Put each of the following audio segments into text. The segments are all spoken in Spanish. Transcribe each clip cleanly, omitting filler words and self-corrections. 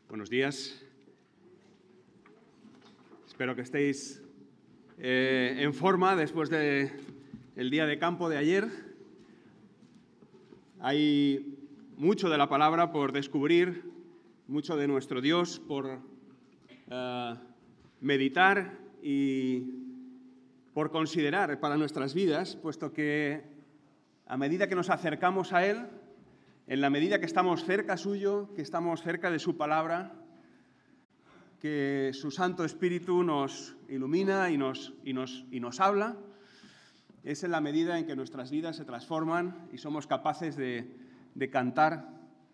Buenos días. Espero que estéis en forma después del día de campo de ayer. Hay mucho de la palabra por descubrir, mucho de nuestro Dios por meditar y por considerar para nuestras vidas, puesto que a medida que nos acercamos a Él, en la medida que estamos cerca suyo, que estamos cerca de su palabra, que su Santo Espíritu nos ilumina y nos habla, es en la medida en que nuestras vidas se transforman y somos capaces de cantar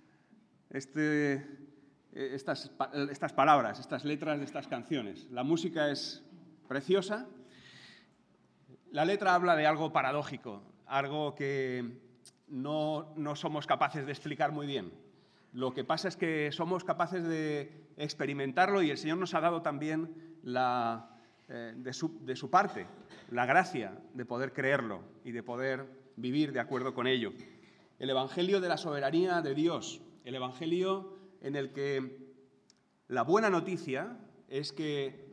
estas palabras, estas letras de estas canciones. La música es preciosa. La letra habla de algo paradójico, algo que no somos capaces de explicar muy bien. Lo que pasa es que somos capaces de experimentarlo y el Señor nos ha dado también de su parte la gracia de poder creerlo y de poder vivir de acuerdo con ello. El Evangelio de la soberanía de Dios, el Evangelio en el que la buena noticia es que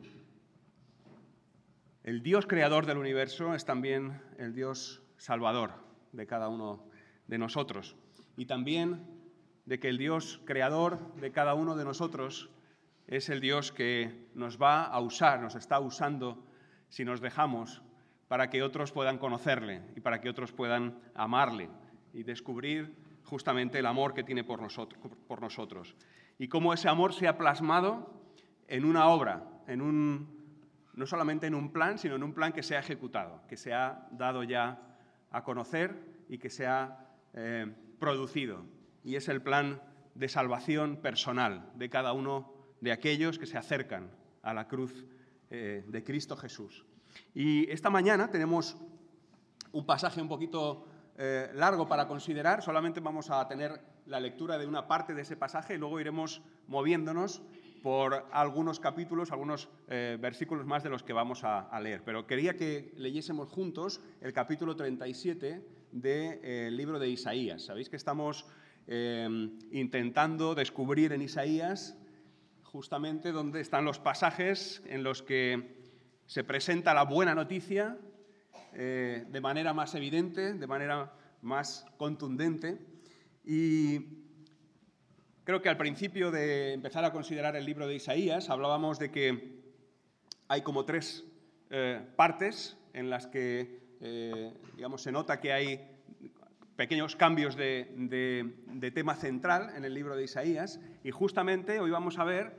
el Dios creador del universo es también el Dios salvador de cada uno de nosotros, y también de que el Dios creador de cada uno de nosotros es el Dios que nos va a usar, nos está usando si nos dejamos, para que otros puedan conocerle y para que otros puedan amarle y descubrir justamente el amor que tiene por nosotros. Y cómo ese amor se ha plasmado en una obra, no solamente en un plan, sino en un plan que se ha ejecutado, que se ha dado ya a conocer y que se ha producido. Y es el plan de salvación personal de cada uno de aquellos que se acercan a la cruz de Cristo Jesús. Y esta mañana tenemos un pasaje un poquito largo para considerar. Solamente vamos a tener la lectura de una parte de ese pasaje y luego iremos moviéndonos por algunos capítulos, algunos versículos más de los que vamos a leer. Pero quería que leyésemos juntos el capítulo 37 del libro de Isaías. Sabéis que estamos intentando descubrir en Isaías justamente dónde están los pasajes en los que se presenta la buena noticia de manera más evidente, de manera más contundente. Y creo que al principio de empezar a considerar el libro de Isaías hablábamos de que hay como tres partes en las que se nota que hay pequeños cambios de tema central en el libro de Isaías, y justamente hoy vamos a ver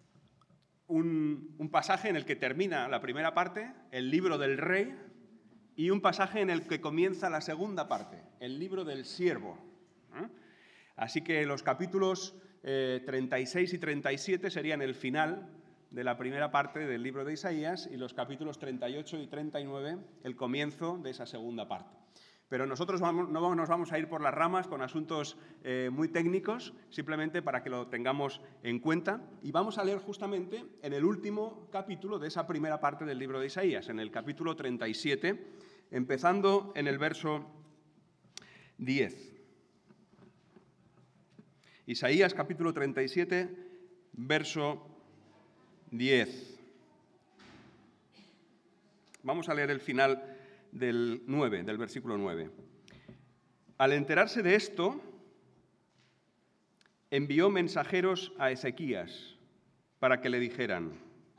un pasaje en el que termina la primera parte, el libro del rey, y un pasaje en el que comienza la segunda parte, el libro del siervo. Así que los capítulos 36 y 37 serían el final de la primera parte del libro de Isaías, y los capítulos 38 y 39 el comienzo de esa segunda parte. Pero nosotros no nos vamos a ir por las ramas con asuntos muy técnicos, simplemente para que lo tengamos en cuenta. Y vamos a leer justamente en el último capítulo de esa primera parte del libro de Isaías, en el capítulo 37, empezando en el verso 10. Isaías capítulo 37, verso 10. Vamos a leer el final del versículo 9. Al enterarse de esto, envió mensajeros a Ezequías para que le dijeran: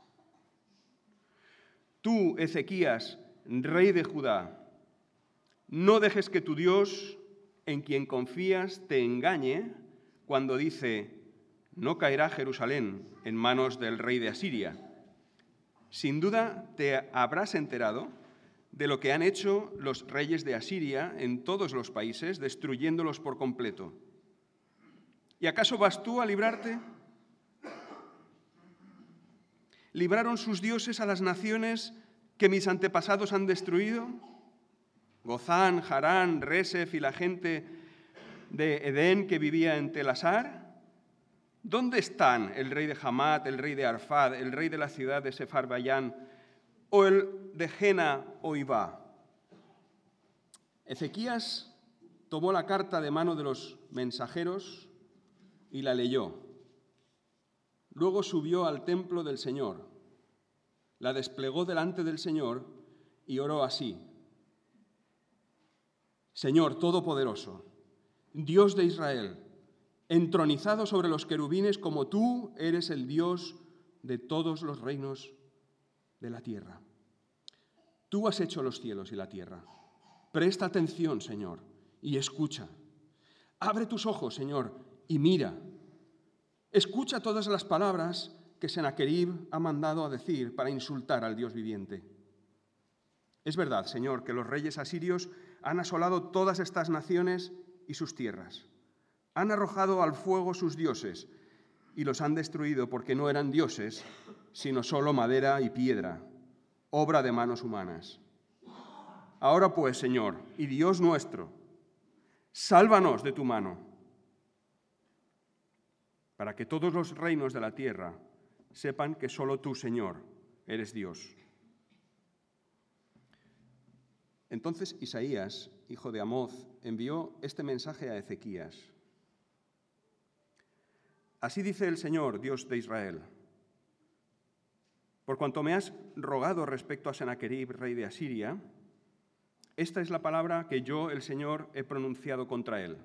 Tú, Ezequías, rey de Judá, no dejes que tu Dios, en quien confías, te engañe cuando dice: no caerá Jerusalén en manos del rey de Asiria. Sin duda te habrás enterado de lo que han hecho los reyes de Asiria en todos los países, destruyéndolos por completo. ¿Y acaso vas tú a librarte? ¿Libraron sus dioses a las naciones que mis antepasados han destruido? Gozán, Harán, Resef y la gente de Edén que vivía en Telasar. ¿Dónde están el rey de Hamat, el rey de Arfad, el rey de la ciudad de Sefarbayán, o el de Jena o Ibá? Ezequías tomó la carta de mano de los mensajeros y la leyó. Luego subió al templo del Señor, la desplegó delante del Señor y oró así: Señor Todopoderoso, Dios de Israel, entronizado sobre los querubines, como tú eres el Dios de todos los reinos de la tierra. Tú has hecho los cielos y la tierra. Presta atención, Señor, y escucha. Abre tus ojos, Señor, y mira. Escucha todas las palabras que Sennacherib ha mandado a decir para insultar al Dios viviente. Es verdad, Señor, que los reyes asirios han asolado todas estas naciones y sus tierras. Han arrojado al fuego sus dioses y los han destruido porque no eran dioses, sino solo madera y piedra, obra de manos humanas. Ahora pues, Señor y Dios nuestro, sálvanos de tu mano, para que todos los reinos de la tierra sepan que solo tú, Señor, eres Dios. Entonces Isaías, hijo de Amoz, envió este mensaje a Ezequías. Así dice el Señor, Dios de Israel: por cuanto me has rogado respecto a Sennacherib, rey de Asiria, esta es la palabra que yo, el Señor, he pronunciado contra él.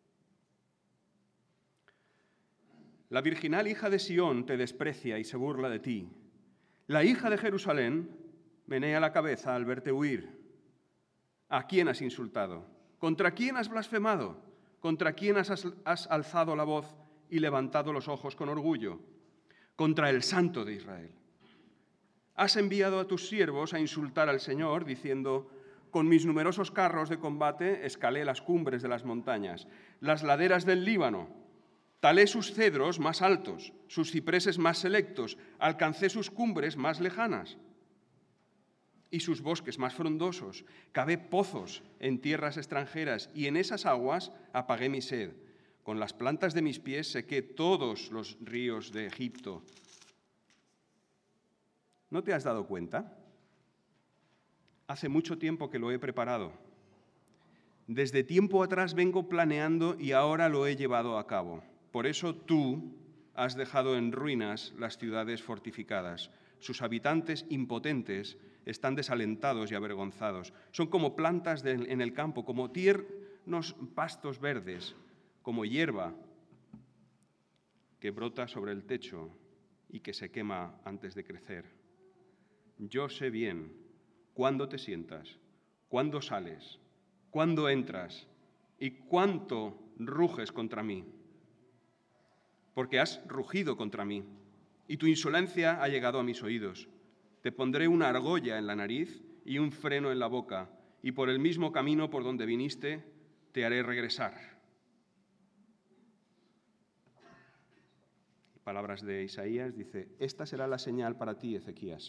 La virginal hija de Sión te desprecia y se burla de ti. La hija de Jerusalén menea la cabeza al verte huir. ¿A quién has insultado? ¿Contra quién has blasfemado? ¿Contra quién has alzado la voz y levantado los ojos con orgullo? Contra el Santo de Israel. Has enviado a tus siervos a insultar al Señor, diciendo: con mis numerosos carros de combate escalé las cumbres de las montañas, las laderas del Líbano. Talé sus cedros más altos, sus cipreses más selectos, alcancé sus cumbres más lejanas y sus bosques más frondosos. Cavé pozos en tierras extranjeras y en esas aguas apagué mi sed. Con las plantas de mis pies sequé todos los ríos de Egipto. ¿No te has dado cuenta? Hace mucho tiempo que lo he preparado. Desde tiempo atrás vengo planeando y ahora lo he llevado a cabo. Por eso tú has dejado en ruinas las ciudades fortificadas. Sus habitantes impotentes están desalentados y avergonzados. Son como plantas en el campo, como tiernos pastos verdes, como hierba que brota sobre el techo y que se quema antes de crecer. Yo sé bien cuándo te sientas, cuándo sales, cuándo entras y cuánto ruges contra mí. Porque has rugido contra mí, y tu insolencia ha llegado a mis oídos. Te pondré una argolla en la nariz y un freno en la boca, y por el mismo camino por donde viniste te haré regresar. Palabras de Isaías, dice: esta será la señal para ti, Ezequías.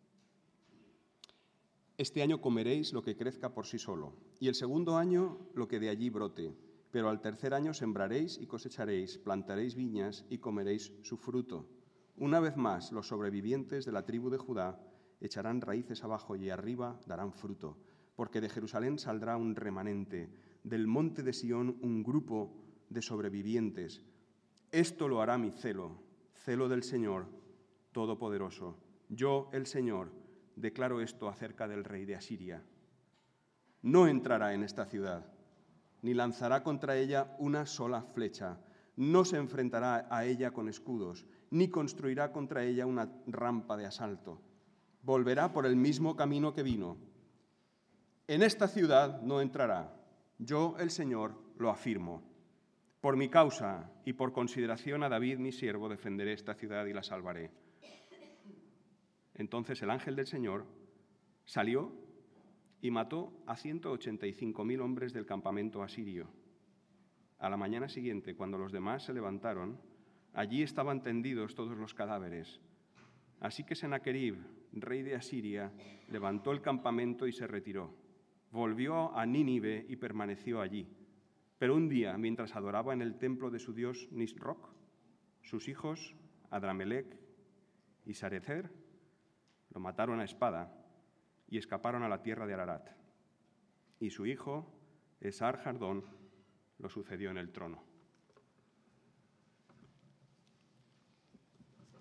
Este año comeréis lo que crezca por sí solo, y el segundo año lo que de allí brote. Pero al tercer año sembraréis y cosecharéis, plantaréis viñas y comeréis su fruto. Una vez más, los sobrevivientes de la tribu de Judá echarán raíces abajo y arriba darán fruto, porque de Jerusalén saldrá un remanente, del monte de Sión un grupo de sobrevivientes. Esto lo hará mi celo, celo del Señor Todopoderoso. Yo, el Señor, declaro esto acerca del rey de Asiria. No entrará en esta ciudad, ni lanzará contra ella una sola flecha, no se enfrentará a ella con escudos, ni construirá contra ella una rampa de asalto. Volverá por el mismo camino que vino. En esta ciudad no entrará. Yo, el Señor, lo afirmo. Por mi causa y por consideración a David, mi siervo, defenderé esta ciudad y la salvaré. Entonces el ángel del Señor salió y mató a 185.000 hombres del campamento asirio. A la mañana siguiente, cuando los demás se levantaron, allí estaban tendidos todos los cadáveres. Así que Sennacherib, rey de Asiria, levantó el campamento y se retiró. Volvió a Nínive y permaneció allí. Pero un día, mientras adoraba en el templo de su dios Nisroch, sus hijos, Adramelech y Sarecer, lo mataron a espada y escaparon a la tierra de Ararat. Y su hijo, Esar-Jardón, lo sucedió en el trono.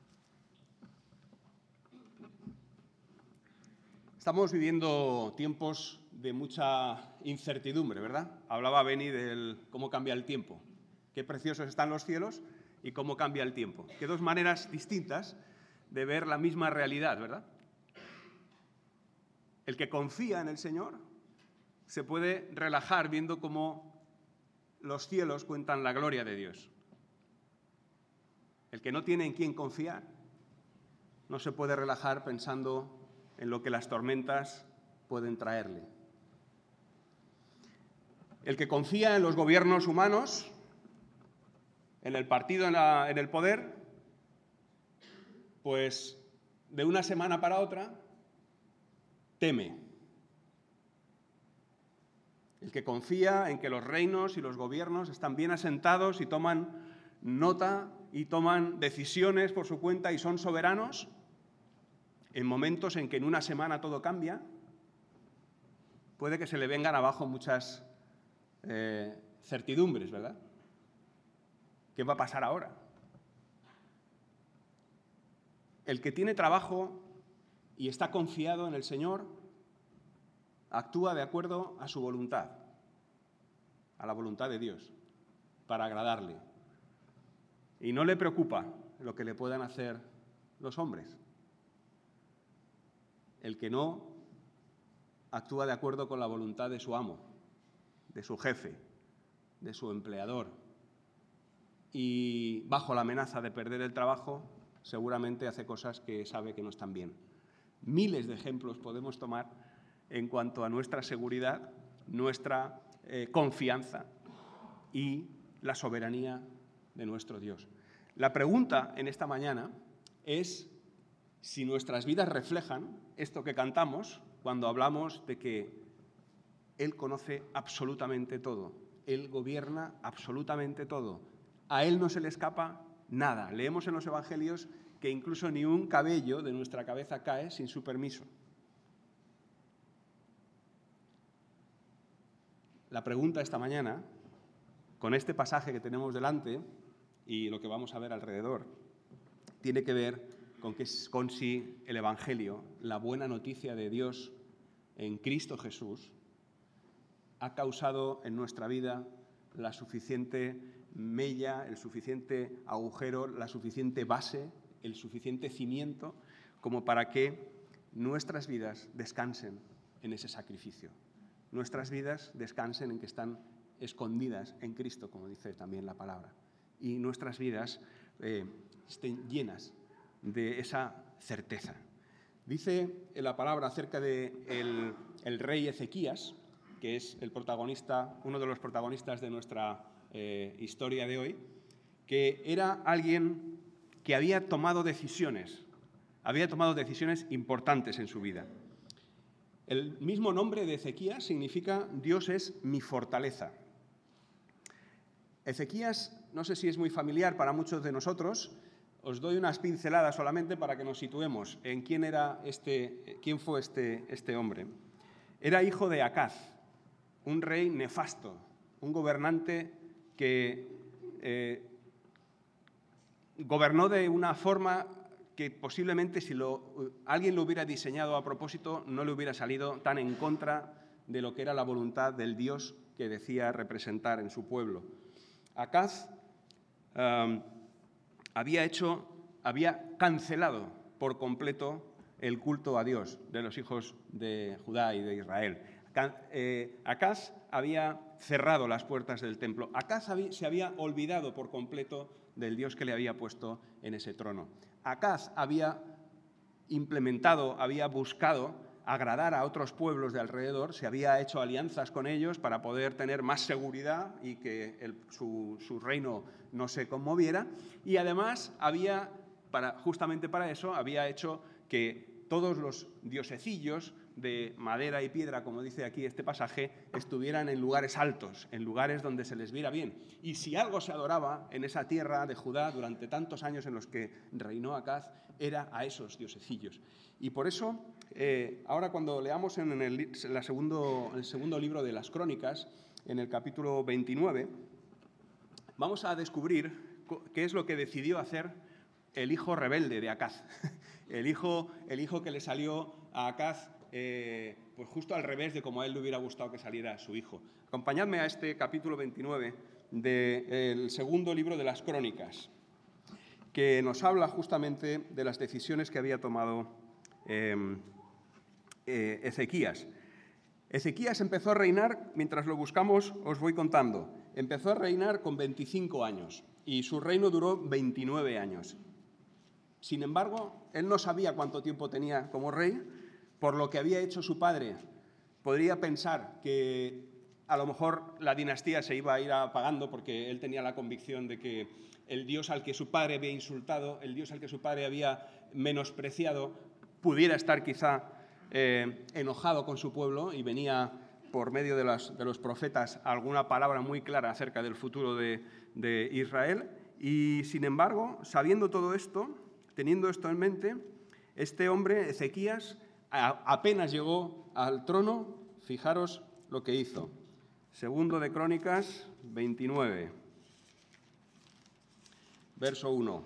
Estamos viviendo tiempos de mucha incertidumbre, ¿verdad? Hablaba Beni de cómo cambia el tiempo, qué preciosos están los cielos y cómo cambia el tiempo. Qué dos maneras distintas de ver la misma realidad, ¿verdad? El que confía en el Señor se puede relajar viendo cómo los cielos cuentan la gloria de Dios. El que no tiene en quién confiar no se puede relajar pensando en lo que las tormentas pueden traerle. El que confía en los gobiernos humanos, en el partido, en el poder, pues de una semana para otra teme. El que confía en que los reinos y los gobiernos están bien asentados y toman nota y toman decisiones por su cuenta y son soberanos, en momentos en que en una semana todo cambia, puede que se le vengan abajo muchas certidumbres, ¿verdad? ¿Qué va a pasar ahora? El que tiene trabajo y está confiado en el Señor, actúa de acuerdo a su voluntad, a la voluntad de Dios, para agradarle. Y no le preocupa lo que le puedan hacer los hombres. El que no actúa de acuerdo con la voluntad de su amo, de su jefe, de su empleador, y bajo la amenaza de perder el trabajo, seguramente hace cosas que sabe que no están bien. Miles de ejemplos podemos tomar en cuanto a nuestra seguridad, nuestra confianza y la soberanía de nuestro Dios. La pregunta en esta mañana es si nuestras vidas reflejan esto que cantamos cuando hablamos de que Él conoce absolutamente todo, Él gobierna absolutamente todo, a Él no se le escapa nada. Leemos en los Evangelios que incluso ni un cabello de nuestra cabeza cae sin su permiso. La pregunta esta mañana, con este pasaje que tenemos delante y lo que vamos a ver alrededor, tiene que ver con si el Evangelio, la buena noticia de Dios en Cristo Jesús, ha causado en nuestra vida la suficiente mella, el suficiente agujero, la suficiente base, el suficiente cimiento como para que nuestras vidas descansen en ese sacrificio. Nuestras vidas descansen en que están escondidas en Cristo, como dice también la palabra, y nuestras vidas estén llenas de esa certeza. Dice la palabra acerca de el rey Ezequías, que es el protagonista, uno de los protagonistas de nuestra historia de hoy, que era alguien que había tomado decisiones importantes en su vida. El mismo nombre de Ezequías significa Dios es mi fortaleza. Ezequías, no sé si es muy familiar para muchos de nosotros. Os doy unas pinceladas solamente para que nos situemos en quién fue este hombre. Era hijo de Acaz, un rey nefasto, un gobernante que gobernó de una forma que posiblemente si alguien lo hubiera diseñado a propósito no le hubiera salido tan en contra de lo que era la voluntad del Dios que decía representar en su pueblo. Acaz había cancelado por completo el culto a Dios de los hijos de Judá y de Israel. Acaz había cerrado las puertas del templo. Acaz se había olvidado por completo del Dios que le había puesto en ese trono. Acaz había buscado agradar a otros pueblos de alrededor, se había hecho alianzas con ellos para poder tener más seguridad y que su reino no se conmoviera, y además justamente para eso había hecho que todos los diosecillos de madera y piedra, como dice aquí este pasaje, estuvieran en lugares altos, en lugares donde se les viera bien. Y si algo se adoraba en esa tierra de Judá durante tantos años en los que reinó Acaz, era a esos diosecillos. Y por eso, ahora cuando leamos en el segundo libro de las Crónicas, en el capítulo 29, vamos a descubrir qué es lo que decidió hacer el hijo rebelde de Acaz, el hijo que le salió a Acaz pues justo al revés de como a él le hubiera gustado que saliera su hijo. Acompañadme a este capítulo 29 del segundo libro de las Crónicas, que nos habla justamente de las decisiones que había tomado Ezequías. Ezequías empezó a reinar, mientras lo buscamos os voy contando, empezó a reinar con 25 años y su reino duró 29 años. Sin embargo, él no sabía cuánto tiempo tenía como rey, por lo que había hecho su padre. Podría pensar que a lo mejor la dinastía se iba a ir apagando porque él tenía la convicción de que el Dios al que su padre había insultado, el Dios al que su padre había menospreciado, pudiera estar quizá enojado con su pueblo y venía por medio de los profetas alguna palabra muy clara acerca del futuro de Israel. Y sin embargo, sabiendo todo esto, teniendo esto en mente, este hombre, Ezequías, apenas llegó al trono, fijaros lo que hizo. Segundo de Crónicas 29, verso 1.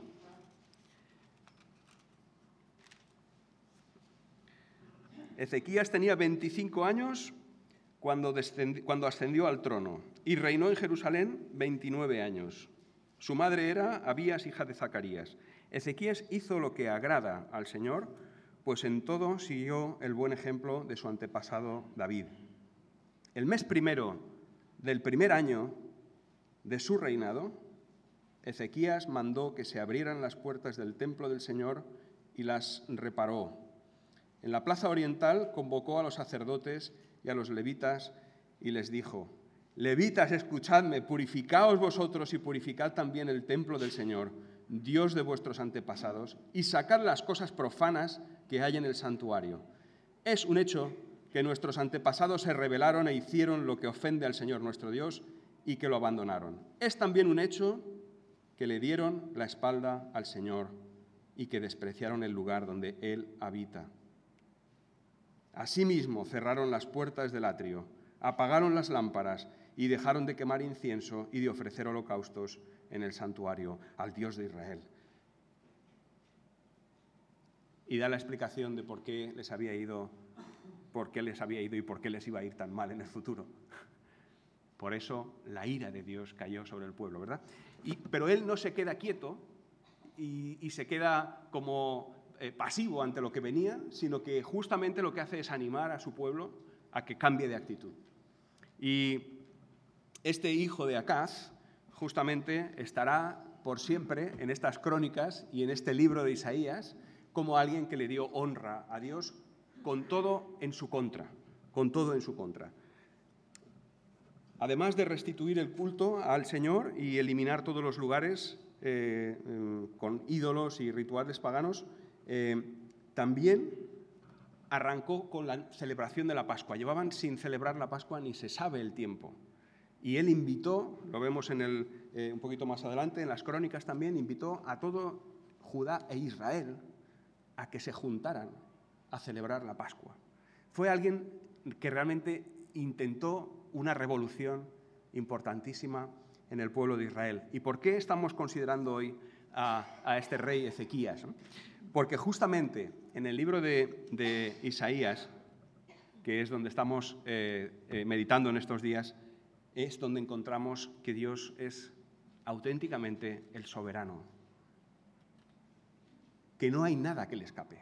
Ezequías tenía 25 años cuando ascendió al trono y reinó en Jerusalén 29 años. Su madre era Abías, hija de Zacarías. Ezequías hizo lo que agrada al Señor, pues en todo siguió el buen ejemplo de su antepasado David. El mes primero del primer año de su reinado, Ezequías mandó que se abrieran las puertas del templo del Señor y las reparó. En la plaza oriental convocó a los sacerdotes y a los levitas y les dijo: «Levitas, escuchadme, purificaos vosotros y purificad también el templo del Señor, Dios de vuestros antepasados, y sacad las cosas profanas que hay en el santuario. Es un hecho que nuestros antepasados se rebelaron e hicieron lo que ofende al Señor nuestro Dios y que lo abandonaron. Es también un hecho que le dieron la espalda al Señor y que despreciaron el lugar donde Él habita. Asimismo, cerraron las puertas del atrio, apagaron las lámparas y dejaron de quemar incienso y de ofrecer holocaustos en el santuario al Dios de Israel». Y da la explicación de por qué les había ido y por qué les iba a ir tan mal en el futuro. Por eso la ira de Dios cayó sobre el pueblo, ¿verdad? Pero él no se queda quieto y se queda como pasivo ante lo que venía, sino que justamente lo que hace es animar a su pueblo a que cambie de actitud. Y este hijo de Acaz justamente estará por siempre en estas crónicas y en este libro de Isaías como alguien que le dio honra a Dios con todo en su contra, Además de restituir el culto al Señor y eliminar todos los lugares con ídolos y rituales paganos, también arrancó con la celebración de la Pascua. Llevaban sin celebrar la Pascua ni se sabe el tiempo. Y él invitó, lo vemos un poquito más adelante, en las crónicas también, invitó a todo Judá e Israel a que se juntaran a celebrar la Pascua. Fue alguien que realmente intentó una revolución importantísima en el pueblo de Israel. ¿Y por qué estamos considerando hoy a este rey Ezequías? Porque justamente en el libro de Isaías, que es donde estamos meditando en estos días, es donde encontramos que Dios es auténticamente el soberano, que no hay nada que le escape.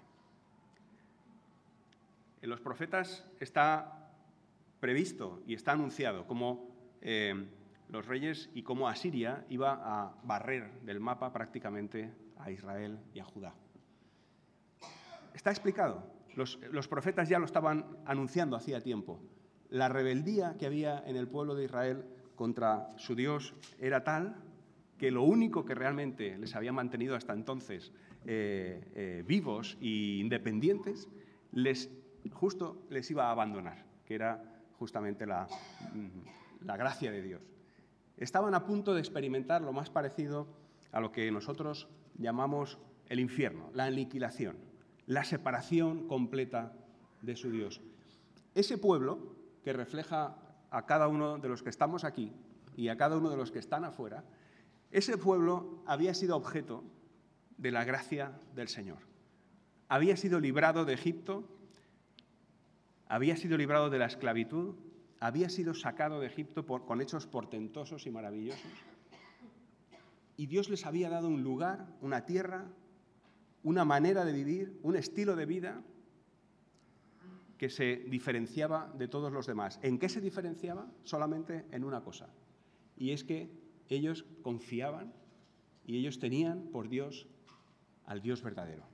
En los profetas está previsto y está anunciado cómo los reyes y cómo Asiria iba a barrer del mapa prácticamente a Israel y a Judá. Está explicado. Los profetas ya lo estaban anunciando hacía tiempo. La rebeldía que había en el pueblo de Israel contra su Dios era tal que lo único que realmente les había mantenido hasta entonces vivos e independientes les iba a abandonar, que era justamente la gracia de Dios. Estaban a punto de experimentar lo más parecido a lo que nosotros llamamos el infierno, la aniquilación, la separación completa de su Dios. Ese pueblo que refleja a cada uno de los que estamos aquí y a cada uno de los que están afuera, ese pueblo había sido objeto de la gracia del Señor. Había sido librado de Egipto había sido librado de la esclavitud, había sido sacado de Egipto con hechos portentosos y maravillosos. Y Dios les había dado un lugar, una tierra, una manera de vivir, un estilo de vida que se diferenciaba de todos los demás. ¿En qué se diferenciaba? Solamente en una cosa. Y es que ellos confiaban y ellos tenían por Dios al Dios verdadero.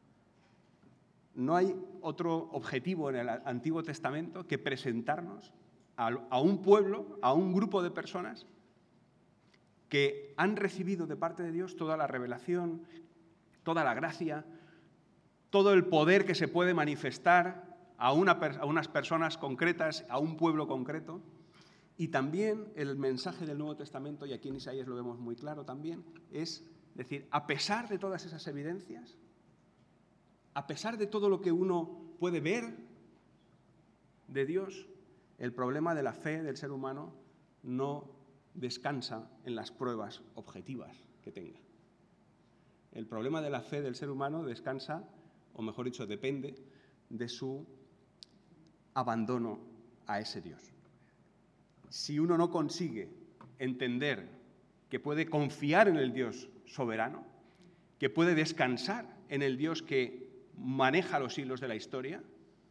No hay otro objetivo en el Antiguo Testamento que presentarnos a un pueblo, a un grupo de personas que han recibido de parte de Dios toda la revelación, toda la gracia, todo el poder que se puede manifestar a unas personas concretas, a un pueblo concreto. Y también el mensaje del Nuevo Testamento, y aquí en Isaías lo vemos muy claro también, es decir, a pesar de todas esas evidencias, a pesar de todo lo que uno puede ver de Dios, el problema de la fe del ser humano no descansa en las pruebas objetivas que tenga. El problema de la fe del ser humano descansa, o mejor dicho, depende de su abandono a ese Dios. Si uno no consigue entender que puede confiar en el Dios soberano, que puede descansar en el Dios que maneja los hilos de la historia,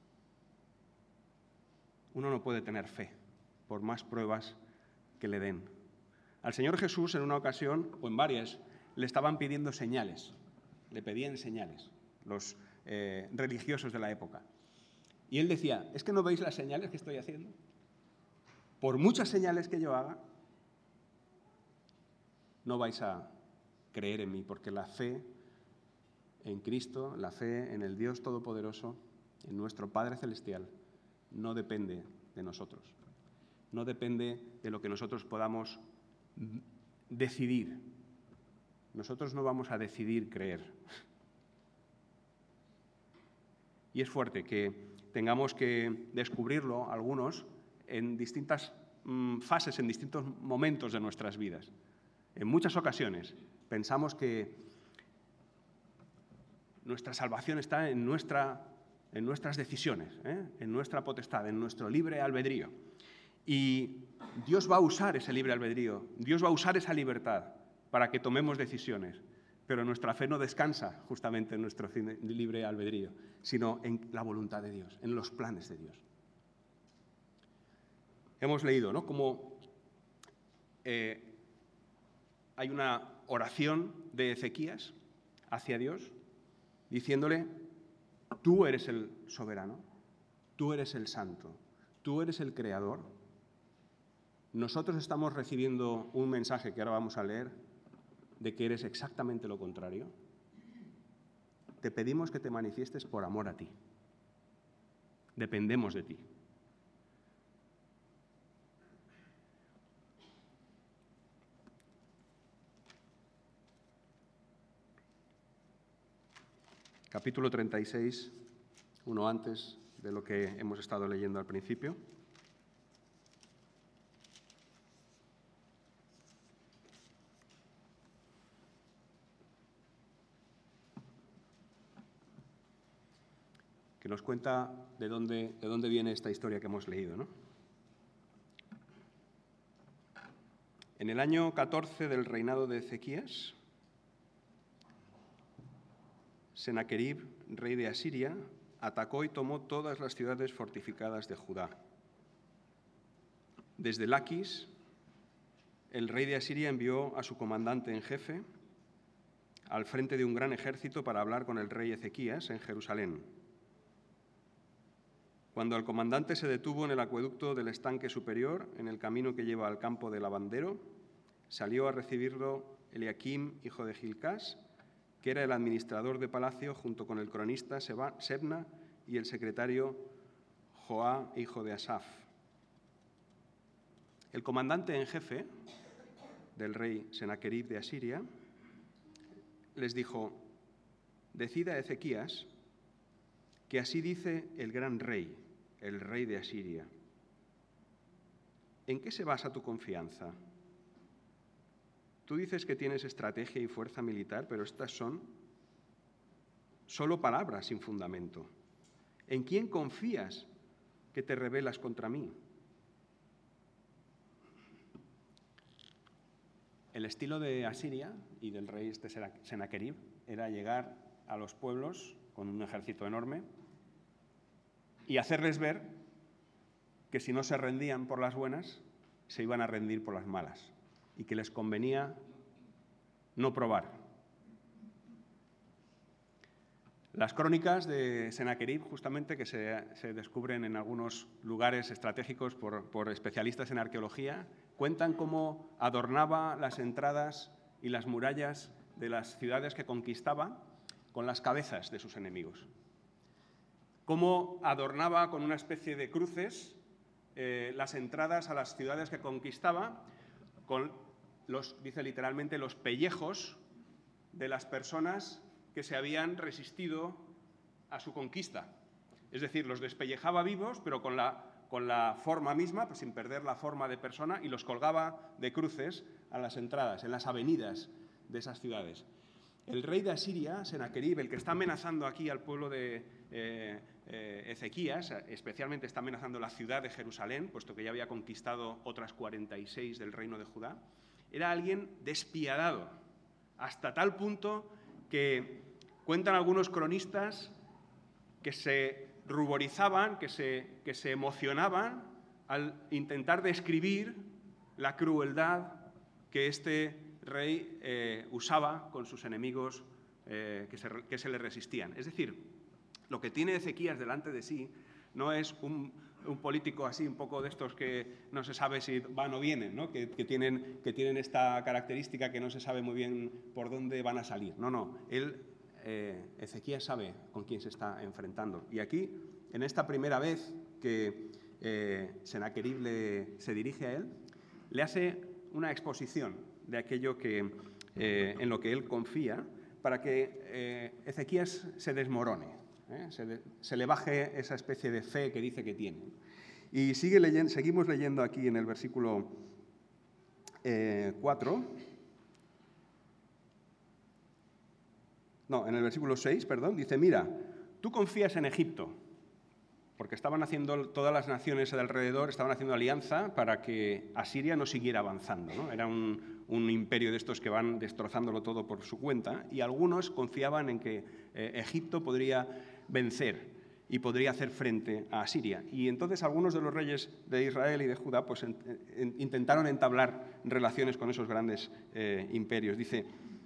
uno no puede tener fe, por más pruebas que le den. Al Señor Jesús, en una ocasión, o en varias, le estaban pidiendo señales, le pedían señales los religiosos de la época. Y él decía, ¿es que no veis las señales que estoy haciendo? Por muchas señales que yo haga, no vais a creer en mí, porque la fe en Cristo, la fe en el Dios Todopoderoso, en nuestro Padre Celestial, no depende de nosotros. No depende de lo que nosotros podamos decidir. Nosotros no vamos a decidir creer. Y es fuerte que tengamos que descubrirlo algunos en distintas fases, en distintos momentos de nuestras vidas. En muchas ocasiones pensamos que nuestra salvación está en nuestras decisiones, en nuestra potestad, en nuestro libre albedrío. Y Dios va a usar ese libre albedrío, Dios va a usar esa libertad para que tomemos decisiones, pero nuestra fe no descansa justamente en nuestro libre albedrío, sino en la voluntad de Dios, en los planes de Dios. Hemos leído, ¿no?, cómo hay una oración de Ezequías hacia Dios, diciéndole, tú eres el soberano, tú eres el santo, tú eres el creador. Nosotros estamos recibiendo un mensaje que ahora vamos a leer de que eres exactamente lo contrario. Te pedimos que te manifiestes por amor a ti. Dependemos de ti. Capítulo 36, uno antes de lo que hemos estado leyendo al principio. Que nos cuenta de dónde viene esta historia que hemos leído, ¿no? En el año 14 del reinado de Ezequías, Sennacherib, rey de Asiria, atacó y tomó todas las ciudades fortificadas de Judá. Desde Laquis, el rey de Asiria envió a su comandante en jefe al frente de un gran ejército para hablar con el rey Ezequías en Jerusalén. Cuando el comandante se detuvo en el acueducto del estanque superior, en el camino que lleva al campo de lavandero, salió a recibirlo Eliakim, hijo de Gilcás, que era el administrador de palacio, junto con el cronista Sebna y el secretario Joá, hijo de Asaf. El comandante en jefe del rey Sennacherib de Asiria les dijo, decida a Ezequías que así dice el gran rey, el rey de Asiria. ¿En qué se basa tu confianza? Tú dices que tienes estrategia y fuerza militar, pero estas son solo palabras sin fundamento. ¿En quién confías que te rebelas contra mí? El estilo de Asiria y del rey Senaquerib era llegar a los pueblos con un ejército enorme y hacerles ver que si no se rendían por las buenas, se iban a rendir por las malas y que les convenía no probar. Las crónicas de Senaquerib, justamente, que se descubren en algunos lugares estratégicos por especialistas en arqueología, cuentan cómo adornaba las entradas y las murallas de las ciudades que conquistaba con las cabezas de sus enemigos. Cómo adornaba con una especie de cruces las entradas a las ciudades que conquistaba con dice literalmente, los pellejos de las personas que se habían resistido a su conquista. Es decir, los despellejaba vivos, pero con la forma misma, pues sin perder la forma de persona, y los colgaba de cruces a las entradas, en las avenidas de esas ciudades. El rey de Asiria, Senaquerib, el que está amenazando aquí al pueblo de Ezequías, especialmente está amenazando la ciudad de Jerusalén, puesto que ya había conquistado otras 46 del reino de Judá, era alguien despiadado, hasta tal punto que cuentan algunos cronistas que se ruborizaban, que se emocionaban al intentar describir la crueldad que este rey usaba con sus enemigos que se le resistían. Es decir, lo que tiene Ezequías delante de sí no es un político así, un poco de estos que no se sabe si van o vienen, ¿no? que tienen esta característica que no se sabe muy bien por dónde van a salir. No, Ezequías sabe con quién se está enfrentando. Y aquí, en esta primera vez que Senaquerib se dirige a él, le hace una exposición de aquello en lo que él confía, para que Ezequías se desmorone, se le baje esa especie de fe que dice que tiene. Y seguimos leyendo aquí en el versículo 6, dice: mira, tú confías en Egipto, porque estaban haciendo, todas las naciones de alrededor estaban haciendo alianza para que Asiria no siguiera avanzando, ¿no? Era un imperio de estos que van destrozándolo todo por su cuenta, y algunos confiaban en que Egipto podría vencer y podría hacer frente a Asiria. Y entonces algunos de los reyes de Israel y de Judá pues, intentaron entablar relaciones con esos grandes imperios. Dice: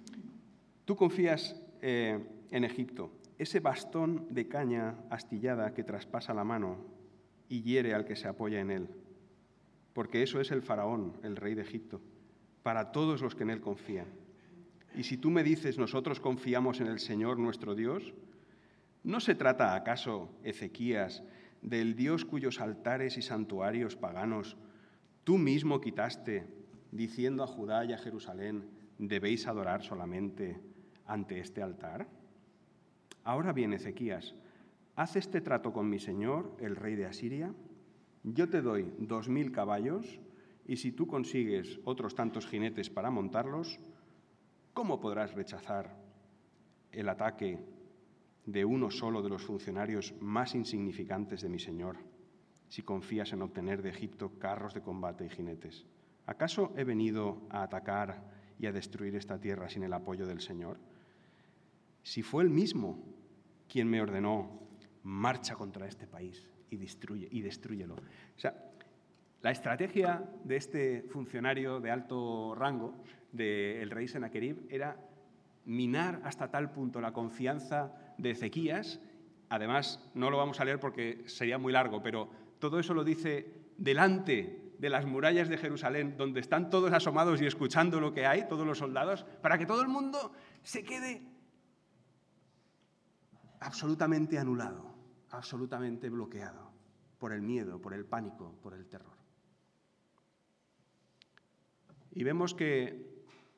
tú confías en Egipto, ese bastón de caña astillada que traspasa la mano y hiere al que se apoya en él, porque eso es el faraón, el rey de Egipto, para todos los que en él confían. Y si tú me dices: nosotros confiamos en el Señor nuestro Dios, ¿no se trata acaso, Ezequías, del Dios cuyos altares y santuarios paganos tú mismo quitaste, diciendo a Judá y a Jerusalén: debéis adorar solamente ante este altar? Ahora bien, Ezequías, haz este trato con mi señor, el rey de Asiria. Yo te doy 2000 caballos, y si tú consigues otros tantos jinetes para montarlos, ¿cómo podrás rechazar el ataque de uno solo de los funcionarios más insignificantes de mi señor, si confías en obtener de Egipto carros de combate y jinetes? ¿Acaso he venido a atacar y a destruir esta tierra sin el apoyo del Señor? Si fue él mismo quien me ordenó: marcha contra este país y destrúyelo. O sea, la estrategia de este funcionario de alto rango, del rey Senaquerib, era minar hasta tal punto la confianza de Ezequías. Además, no lo vamos a leer porque sería muy largo, pero todo eso lo dice delante de las murallas de Jerusalén, donde están todos asomados y escuchando lo que hay, todos los soldados, para que todo el mundo se quede absolutamente anulado, absolutamente bloqueado por el miedo, por el pánico, por el terror. Y vemos que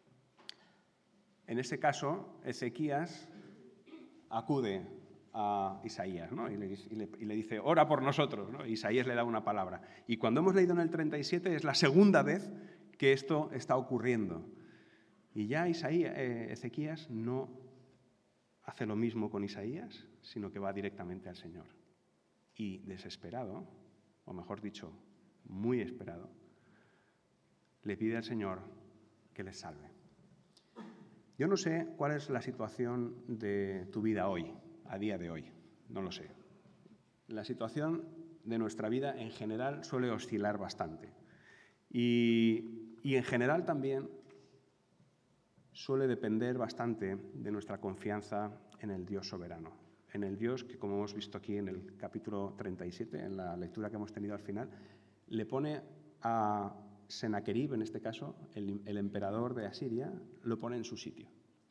en este caso Ezequías acude a Isaías, ¿no? y le dice: ora por nosotros, ¿no? Isaías le da una palabra. Y cuando hemos leído en el 37 es la segunda vez que esto está ocurriendo. Y ya Ezequías no hace lo mismo con Isaías, sino que va directamente al Señor. Y desesperado, o mejor dicho, muy esperado, le pide al Señor que les salve. Yo no sé cuál es la situación de tu vida hoy, a día de hoy, no lo sé. La situación de nuestra vida en general suele oscilar bastante y en general también suele depender bastante de nuestra confianza en el Dios soberano, en el Dios que, como hemos visto aquí en el capítulo 37, en la lectura que hemos tenido al final, le pone a Senaquerib, en este caso, el emperador de Asiria, lo pone en su sitio.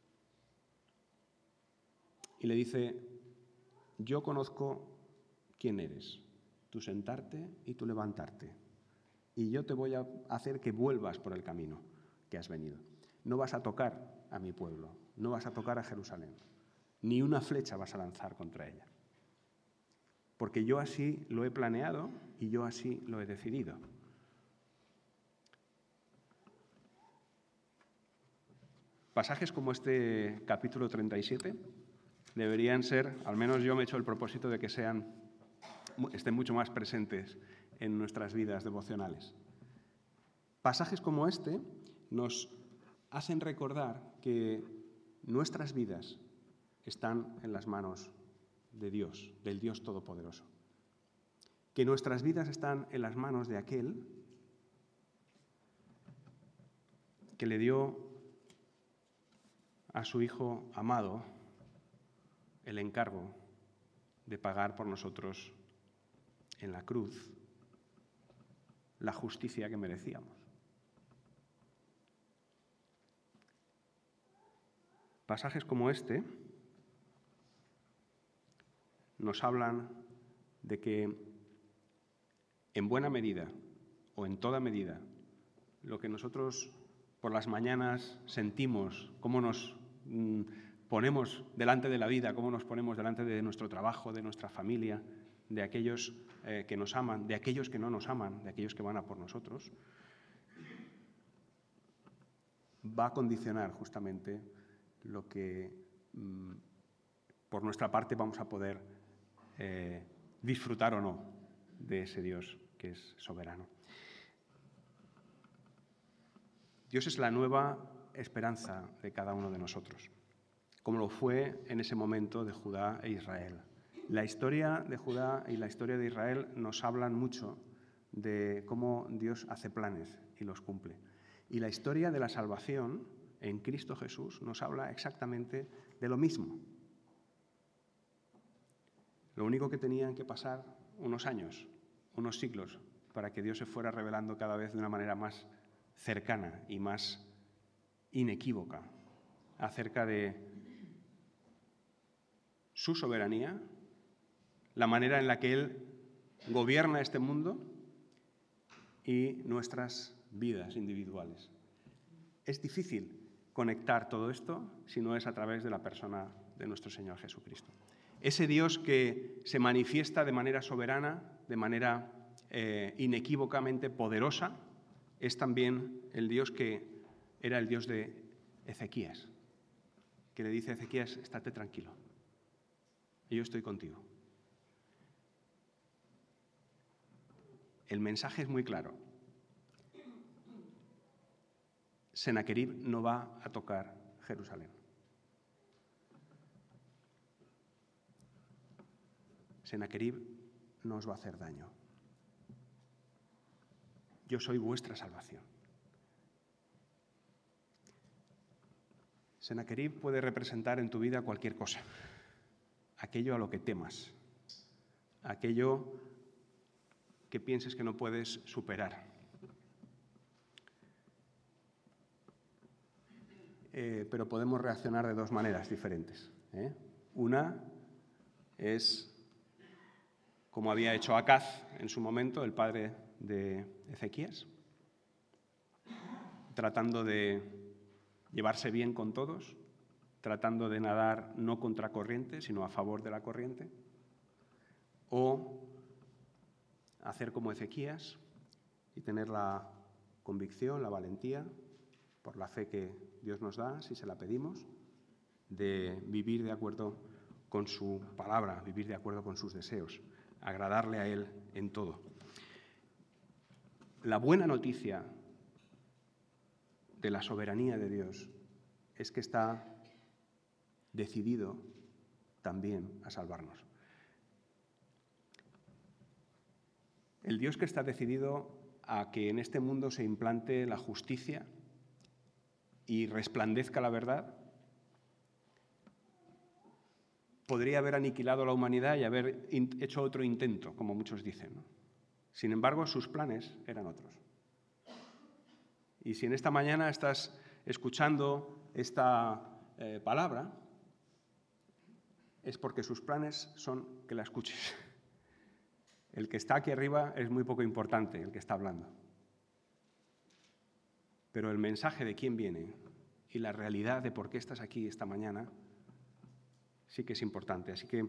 Y le dice: yo conozco quién eres, tu sentarte y tu levantarte, y yo te voy a hacer que vuelvas por el camino que has venido. No vas a tocar a mi pueblo, no vas a tocar a Jerusalén, ni una flecha vas a lanzar contra ella, porque yo así lo he planeado y yo así lo he decidido. Pasajes como este capítulo 37 deberían ser, al menos yo me he hecho el propósito de que estén mucho más presentes en nuestras vidas devocionales. Pasajes como este nos hacen recordar que nuestras vidas están en las manos de Dios, del Dios Todopoderoso. Que nuestras vidas están en las manos de aquel que le dio a su Hijo amado el encargo de pagar por nosotros en la cruz la justicia que merecíamos. Pasajes como este nos hablan de que en buena medida o en toda medida lo que nosotros por las mañanas sentimos, cómo nos ponemos delante de la vida, cómo nos ponemos delante de nuestro trabajo, de nuestra familia, de aquellos que nos aman, de aquellos que no nos aman, de aquellos que van a por nosotros, va a condicionar justamente lo que por nuestra parte vamos a poder disfrutar o no de ese Dios que es soberano. Dios es la nueva esperanza de cada uno de nosotros, como lo fue en ese momento de Judá e Israel. La historia de Judá y la historia de Israel nos hablan mucho de cómo Dios hace planes y los cumple. Y la historia de la salvación en Cristo Jesús nos habla exactamente de lo mismo. Lo único que tenían que pasar unos años, unos siglos, para que Dios se fuera revelando cada vez de una manera más cercana y más inequívoca acerca de su soberanía, la manera en la que Él gobierna este mundo y nuestras vidas individuales. Es difícil conectar todo esto si no es a través de la persona de nuestro Señor Jesucristo. Ese Dios que se manifiesta de manera soberana, de manera inequívocamente poderosa, es también el Dios que era el Dios de Ezequías, que le dice a Ezequías: estate tranquilo, yo estoy contigo. El mensaje es muy claro. Senaquerib no va a tocar Jerusalén. Senaquerib no os va a hacer daño. Yo soy vuestra salvación. Senaquerib puede representar en tu vida cualquier cosa, aquello a lo que temas, aquello que pienses que no puedes superar. Pero podemos reaccionar de dos maneras diferentes. Una es como había hecho Acaz en su momento, el padre de Ezequías, tratando de llevarse bien con todos, tratando de nadar no contra corriente, sino a favor de la corriente, o hacer como Ezequías y tener la convicción, la valentía, por la fe que Dios nos da, si se la pedimos, de vivir de acuerdo con su palabra, vivir de acuerdo con sus deseos, agradarle a Él en todo. la buena noticia de la soberanía de Dios es que está decidido también a salvarnos. El Dios que está decidido a que en este mundo se implante la justicia y resplandezca la verdad, podría haber aniquilado a la humanidad y haber hecho otro intento, como muchos dicen, ¿no? Sin embargo, sus planes eran otros. Y si en esta mañana estás escuchando esta palabra, es porque sus planes son que la escuches. El que está aquí arriba es muy poco importante, el que está hablando. Pero el mensaje de quién viene y la realidad de por qué estás aquí esta mañana sí que es importante. Así que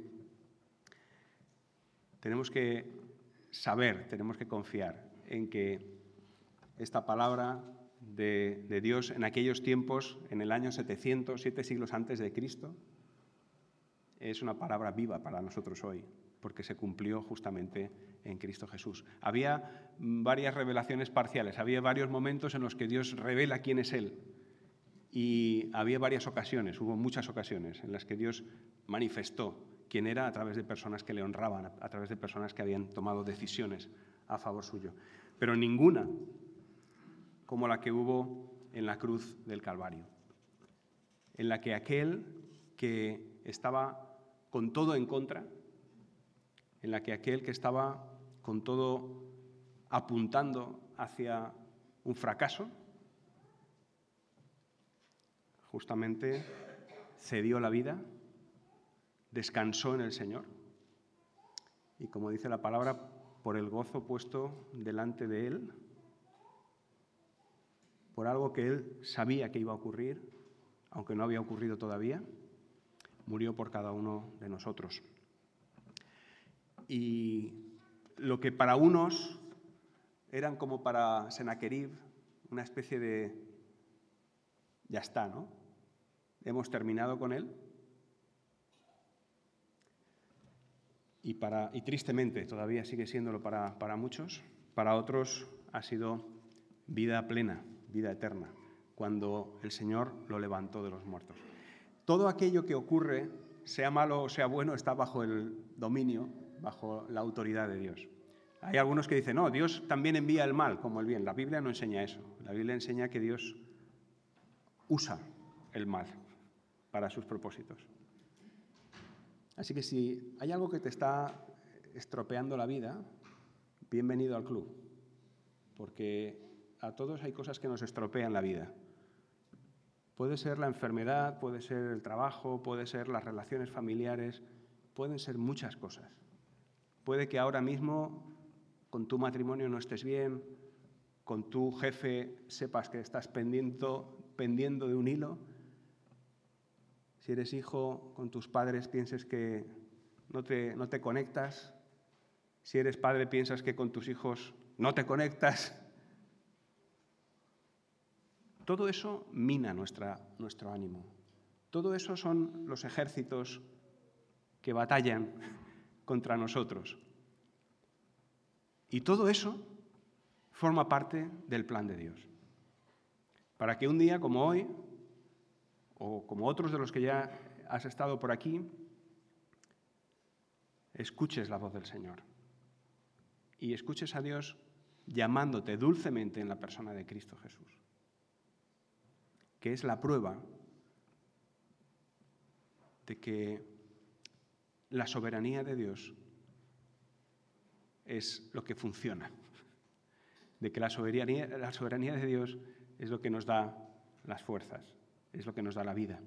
tenemos que saber, tenemos que confiar en que esta palabra de Dios en aquellos tiempos, en el año 700, 7 siglos antes de Cristo, es una palabra viva para nosotros hoy, porque se cumplió justamente en Cristo Jesús. Había varias revelaciones parciales, había varios momentos en los que Dios revela quién es Él. Y había varias ocasiones, hubo muchas ocasiones en las que Dios manifestó quién era a través de personas que le honraban, a través de personas que habían tomado decisiones a favor suyo. Pero ninguna como la que hubo en la cruz del Calvario, en la que aquel que estaba con todo en contra, en la que aquel que estaba con todo apuntando hacia un fracaso, justamente cedió la vida, descansó en el Señor y, como dice la palabra, por el gozo puesto delante de Él, por algo que Él sabía que iba a ocurrir, aunque no había ocurrido todavía, murió por cada uno de nosotros. Y lo que para unos eran como para Senaquerib una especie de ya está, ¿no? Hemos terminado con él. Y tristemente todavía sigue siéndolo para muchos. Para otros ha sido vida plena, vida eterna, cuando el Señor lo levantó de los muertos. Todo aquello que ocurre, sea malo o sea bueno, está bajo el dominio, bajo la autoridad de Dios. Hay algunos que dicen, no, Dios también envía el mal como el bien. La Biblia no enseña eso. La Biblia enseña que Dios usa el mal para sus propósitos. Así que si hay algo que te está estropeando la vida, bienvenido al club, porque a todos hay cosas que nos estropean la vida. Puede ser la enfermedad, puede ser el trabajo, puede ser las relaciones familiares, pueden ser muchas cosas. Puede que ahora mismo con tu matrimonio no estés bien, con tu jefe sepas que estás pendiendo de un hilo. Si eres hijo, con tus padres pienses que no te conectas. Si eres padre, piensas que con tus hijos no te conectas. Todo eso mina nuestro ánimo. Todo eso son los ejércitos que batallan contra nosotros. Y todo eso forma parte del plan de Dios. Para que un día como hoy, o como otros de los que ya has estado por aquí, escuches la voz del Señor y escuches a Dios llamándote dulcemente en la persona de Cristo Jesús, que es la prueba de que la soberanía de Dios es lo que funciona, de que la soberanía de Dios es lo que nos da las fuerzas, es lo que nos da la vida.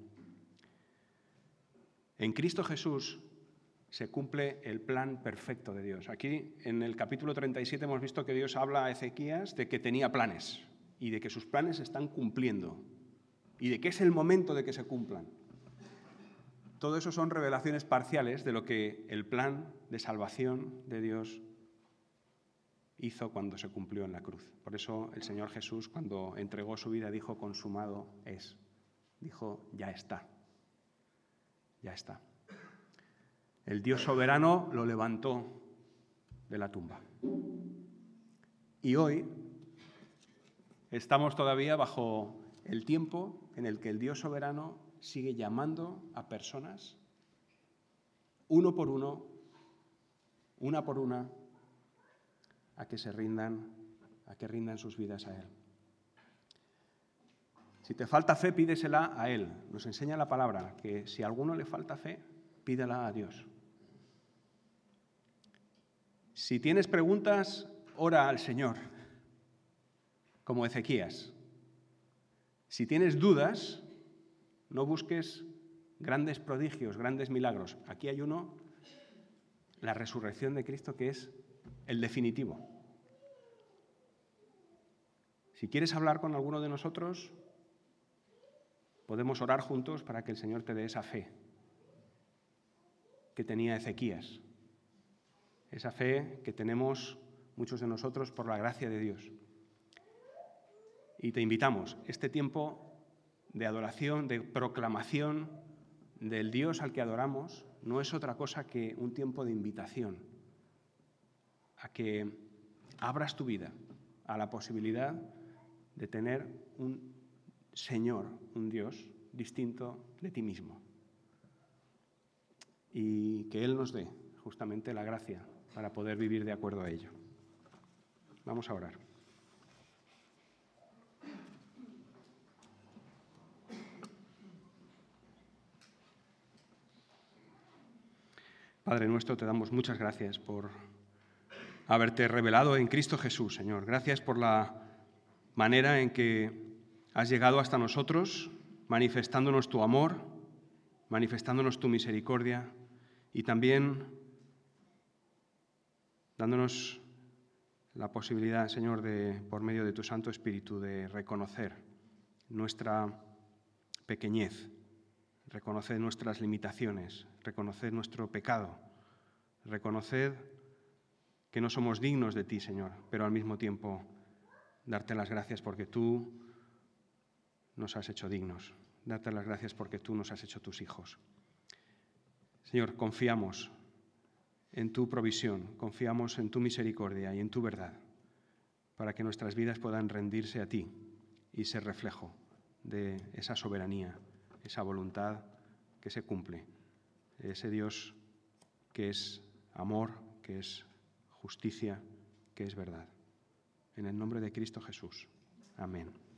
En Cristo Jesús se cumple el plan perfecto de Dios. Aquí, en el capítulo 37, hemos visto que Dios habla a Ezequías de que tenía planes y de que sus planes se están cumpliendo y de que es el momento de que se cumplan. Todo eso son revelaciones parciales de lo que el plan de salvación de Dios hizo cuando se cumplió en la cruz. Por eso el Señor Jesús, cuando entregó su vida, dijo, consumado es. Dijo, ya está. Ya está. El Dios soberano lo levantó de la tumba. Y hoy Estamos todavía bajo el tiempo en el que el Dios soberano sigue llamando a personas, uno por uno, una por una, a que se rindan, a que rindan sus vidas a Él. Si te falta fe, pídesela a Él. Nos enseña la palabra que si a alguno le falta fe, pídela a Dios. Si tienes preguntas, ora al Señor, como Ezequías. Si tienes dudas, no busques grandes prodigios, grandes milagros. Aquí hay uno, la resurrección de Cristo, que es el definitivo. Si quieres hablar con alguno de nosotros, podemos orar juntos para que el Señor te dé esa fe que tenía Ezequías, esa fe que tenemos muchos de nosotros por la gracia de Dios. Y te invitamos, este tiempo de adoración, de proclamación del Dios al que adoramos, no es otra cosa que un tiempo de invitación a que abras tu vida a la posibilidad de tener un Señor, un Dios distinto de ti mismo. Y que Él nos dé justamente la gracia para poder vivir de acuerdo a ello. Vamos a orar. Padre nuestro, te damos muchas gracias por haberte revelado en Cristo Jesús, Señor. Gracias por la manera en que has llegado hasta nosotros, manifestándonos tu amor, manifestándonos tu misericordia y también dándonos la posibilidad, Señor, de, por medio de tu Santo Espíritu, de reconocer nuestra pequeñez, reconocer nuestras limitaciones, reconocer nuestro pecado, reconocer que no somos dignos de ti, Señor, pero al mismo tiempo darte las gracias porque tú nos has hecho dignos, darte las gracias porque tú nos has hecho tus hijos. Señor, confiamos en tu provisión, confiamos en tu misericordia y en tu verdad, para que nuestras vidas puedan rendirse a ti y ser reflejo de esa soberanía, esa voluntad que se cumple, ese Dios que es amor, que es justicia, que es verdad. En el nombre de Cristo Jesús. Amén.